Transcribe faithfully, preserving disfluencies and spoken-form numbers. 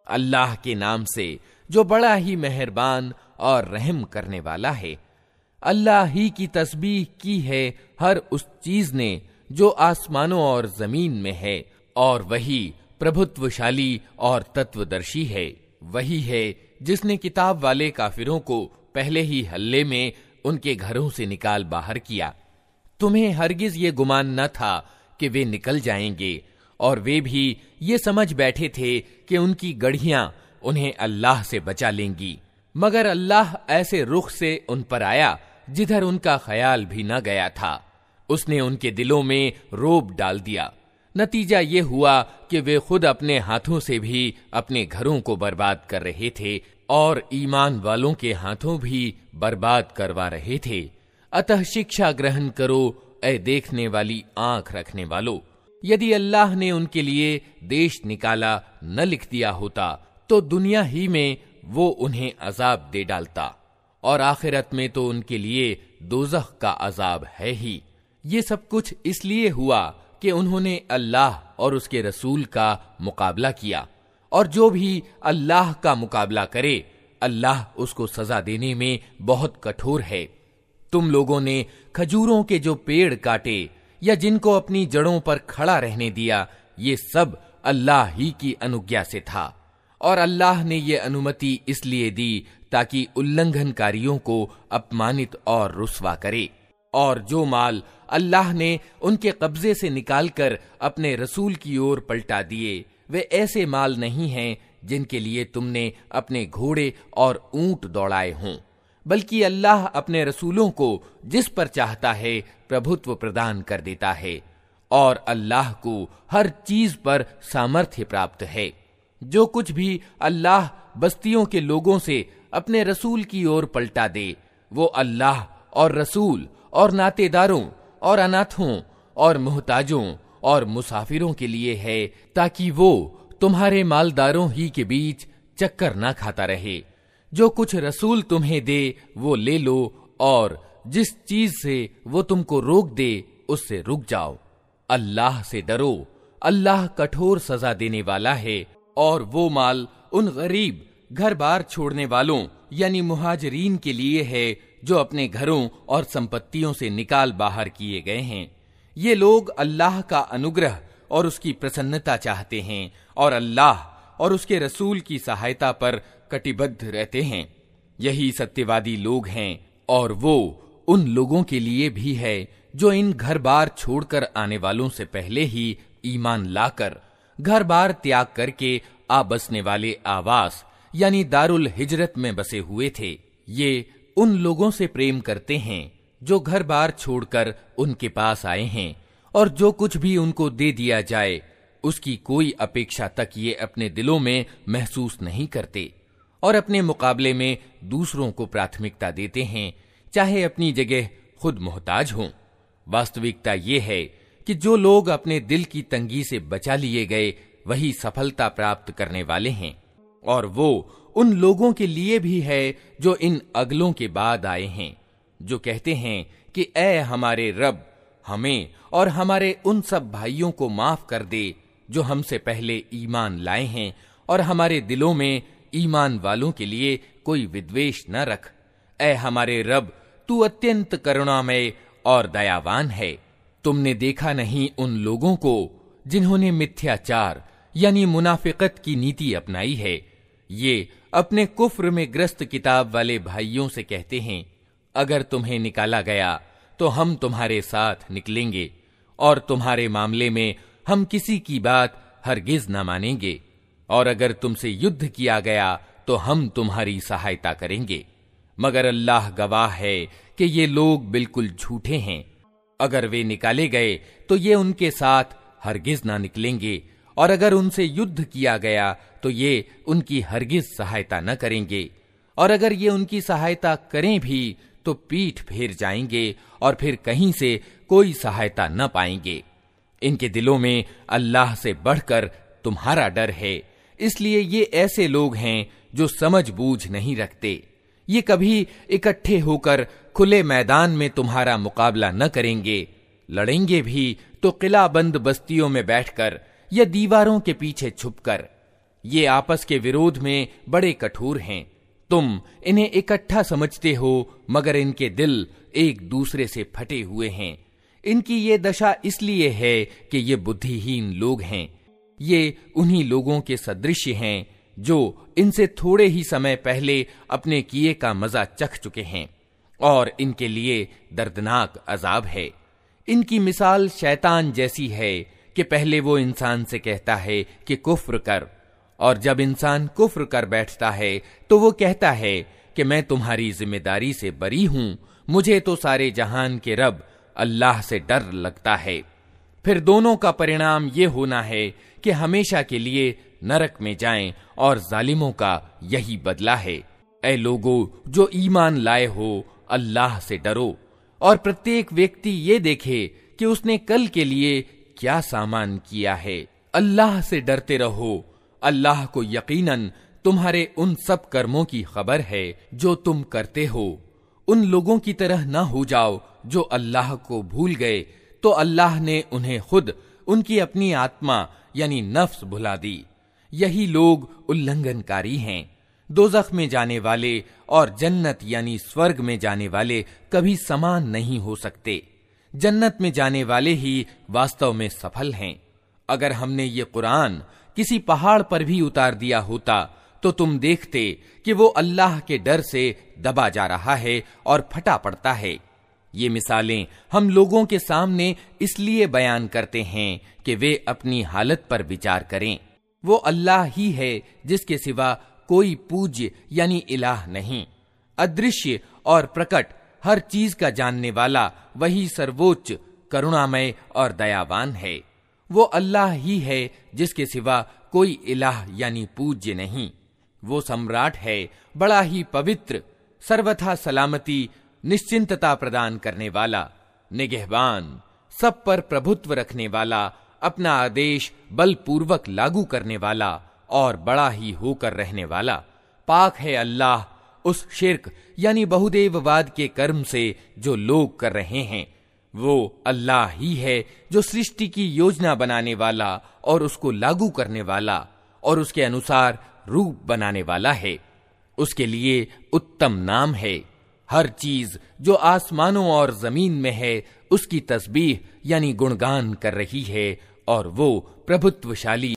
अल्लाह के नाम से जो बड़ा ही मेहरबान और रहम करने वाला है। अल्लाह ही की तस्बीह की है हर उस चीज ने जो आसमानों और जमीन में है, और वही प्रभुत्वशाली और तत्वदर्शी है। वही है जिसने किताब वाले काफिरों को पहले ही हल्ले में उनके घरों से निकाल बाहर किया। तुम्हें हरगिज ये गुमान न था कि वे निकल जाएंगे, और वे भी ये समझ बैठे थे कि उनकी गढ़ियां उन्हें अल्लाह से बचा लेंगी, मगर अल्लाह ऐसे रुख से उन पर आया जिधर उनका ख्याल भी न गया था। उसने उनके दिलों में रोब डाल दिया। नतीजा ये हुआ कि वे खुद अपने हाथों से भी अपने घरों को बर्बाद कर रहे थे और ईमान वालों के हाथों भी बर्बाद करवा रहे थे। अतः शिक्षा ग्रहण करो ऐ देखने वाली आंख रखने वालों। यदि अल्लाह ने उनके लिए देश निकाला न लिख दिया होता तो दुनिया ही में वो उन्हें अजाब दे डालता, और आखिरत में तो उनके लिए दोज़ख का अजाब है ही। ये सब कुछ इसलिए हुआ कि उन्होंने अल्लाह और उसके रसूल का मुकाबला किया, और जो भी अल्लाह का मुकाबला करे अल्लाह उसको सजा देने में बहुत कठोर है। तुम लोगों ने खजूरों के जो पेड़ काटे या जिनको अपनी जड़ों पर खड़ा रहने दिया, ये सब अल्लाह ही की अनुज्ञा से था, और अल्लाह ने ये अनुमति इसलिए दी ताकि उल्लंघनकारियों को अपमानित और रुस्वा करे। और जो माल अल्लाह ने उनके कब्जे से निकालकर अपने रसूल की ओर पलटा दिए, वे ऐसे माल नहीं हैं जिनके लिए तुमने अपने घोड़े और ऊंट दौड़ाए हों, बल्कि अल्लाह अपने रसूलों को जिस पर चाहता है प्रभुत्व प्रदान कर देता है, और अल्लाह को हर चीज पर सामर्थ्य प्राप्त है। जो कुछ भी अल्लाह बस्तियों के लोगों से अपने रसूल की ओर पलटा दे, वो अल्लाह और रसूल और नातेदारों और अनाथों और मुहताजों और मुसाफिरों के लिए है, ताकि वो तुम्हारे मालदारों ही के बीच चक्कर ना खाता रहे। जो कुछ रसूल तुम्हें दे वो ले लो, और जिस चीज से वो तुमको रोक दे उससे रुक जाओ। अल्लाह से डरो, अल्लाह कठोर सजा देने वाला है। और वो माल उन गरीब घर बार छोड़ने वालों यानी मुहाजिरीन के लिए है जो अपने घरों और संपत्तियों से निकाल बाहर किए गए हैं। ये लोग अल्लाह का अनुग्रह और उसकी प्रसन्नता चाहते हैं, और अल्लाह और उसके रसूल की सहायता पर कटिबद्ध रहते हैं। यही सत्यवादी लोग हैं, और वो उन लोगों के लिए भी है जो इन घर बार छोड़कर आने वालों से पहले ही ईमान लाकर घर बार त्याग करके आ बसने वाले आवास यानी दारुल हिजरत में बसे हुए थे। ये उन लोगों से प्रेम करते हैं जो घर बार छोड़कर उनके पास आए हैं, और जो कुछ भी उनको दे दिया जाए उसकी कोई अपेक्षा तक ये अपने दिलों में महसूस नहीं करते, और अपने मुकाबले में दूसरों को प्राथमिकता देते हैं, चाहे अपनी जगह खुद मोहताज हों। वास्तविकता ये है कि जो लोग अपने दिल की तंगी से बचा लिए गए वही सफलता प्राप्त करने वाले हैं, और वो उन लोगों के लिए भी है जो इन अगलों के बाद आए हैं, जो कहते हैं कि ऐ हमारे रब, हमें और हमारे उन सब भाइयों को माफ कर दे जो हमसे पहले ईमान लाए हैं, और हमारे दिलों में ईमान वालों के लिए कोई विद्वेष न रख। ऐ हमारे रब, तू अत्यंत करुणामय और दयावान है। तुमने देखा नहीं उन लोगों को जिन्होंने मिथ्याचार यानी मुनाफिकत की नीति अपनाई है। ये अपने कुफ्र में ग्रस्त किताब वाले भाइयों से कहते हैं, अगर तुम्हें निकाला गया तो हम तुम्हारे साथ निकलेंगे, और तुम्हारे मामले में हम किसी की बात हरगिज न मानेंगे, और अगर तुमसे युद्ध किया गया तो हम तुम्हारी सहायता करेंगे। मगर अल्लाह गवाह है कि ये लोग बिल्कुल झूठे हैं। अगर वे निकाले गए तो ये उनके साथ हरगिज ना निकलेंगे, और अगर उनसे युद्ध किया गया तो ये उनकी हरगिज सहायता न करेंगे, और अगर ये उनकी सहायता करें भी तो पीठ फेर जाएंगे और फिर कहीं से कोई सहायता न पाएंगे। इनके दिलों में अल्लाह से बढ़कर तुम्हारा डर है, इसलिए ये ऐसे लोग हैं जो समझ बूझ नहीं रखते। ये कभी इकट्ठे होकर खुले मैदान में तुम्हारा मुकाबला न करेंगे, लड़ेंगे भी तो किला बंद बस्तियों में बैठकर या दीवारों के पीछे छुपकर। ये आपस के विरोध में बड़े कठोर हैं। तुम इन्हें इकट्ठा समझते हो, मगर इनके दिल एक दूसरे से फटे हुए हैं। इनकी ये दशा इसलिए है कि ये बुद्धिहीन लोग हैं। ये उन्हीं लोगों के सदृश हैं जो इनसे थोड़े ही समय पहले अपने किए का मजा चख चुके हैं, और इनके लिए दर्दनाक अजाब है। इनकी मिसाल शैतान जैसी है कि पहले वो इंसान से कहता है कि कुफ्र कर, और जब इंसान कुफ्र कर बैठता है तो वो कहता है कि मैं तुम्हारी जिम्मेदारी से बरी हूं, मुझे तो सारे जहान के रब अल्लाह से डर लगता है। फिर दोनों का परिणाम ये होना है कि हमेशा के लिए नरक में जाएं, और जालिमों का यही बदला है। ऐ लोगों जो ईमान लाए हो, अल्लाह से डरो, और प्रत्येक व्यक्ति ये देखे कि उसने कल के लिए क्या सामान किया है। अल्लाह से डरते रहो, अल्लाह को यकीनन तुम्हारे उन सब कर्मों की खबर है जो तुम करते हो। उन लोगों की तरह ना हो जाओ जो अल्लाह को भूल गए तो अल्लाह ने उन्हें खुद उनकी अपनी आत्मा यानी नफ्स भुला दी। यही लोग उल्लंघनकारी हैं। दोज़ख में जाने वाले और जन्नत यानी स्वर्ग में जाने वाले कभी समान नहीं हो सकते। जन्नत में जाने वाले ही वास्तव में सफल हैं। अगर हमने ये कुरान किसी पहाड़ पर भी उतार दिया होता तो तुम देखते कि वो अल्लाह के डर से दबा जा रहा है और फटा पड़ता है। ये मिसालें हम लोगों के सामने इसलिए बयान करते हैं कि वे अपनी हालत पर विचार करें। वो अल्लाह ही है जिसके सिवा कोई पूज्य यानी इलाह नहीं। अदृश्य और प्रकट हर चीज का जानने वाला वही सर्वोच्च करुणामय और दयावान है। वो अल्लाह ही है जिसके सिवा कोई इलाह यानी पूज्य नहीं। वो सम्राट है, बड़ा ही पवित्र, सर्वथा सलामती निश्चिंतता प्रदान करने वाला, निगहबान, सब पर प्रभुत्व रखने वाला, अपना आदेश बलपूर्वक लागू करने वाला और बड़ा ही होकर रहने वाला। पाक है अल्लाह उस शिर्क यानी बहुदेववाद के कर्म से जो लोग कर रहे हैं। वो अल्लाह ही है जो सृष्टि की योजना बनाने वाला और उसको लागू करने वाला और उसके अनुसार रूप बनाने वाला है। उसके लिए उत्तम नाम है। हर चीज जो आसमानों और जमीन में है उसकी तस्बीह यानी गुणगान कर रही है और वो प्रभुत्वशाली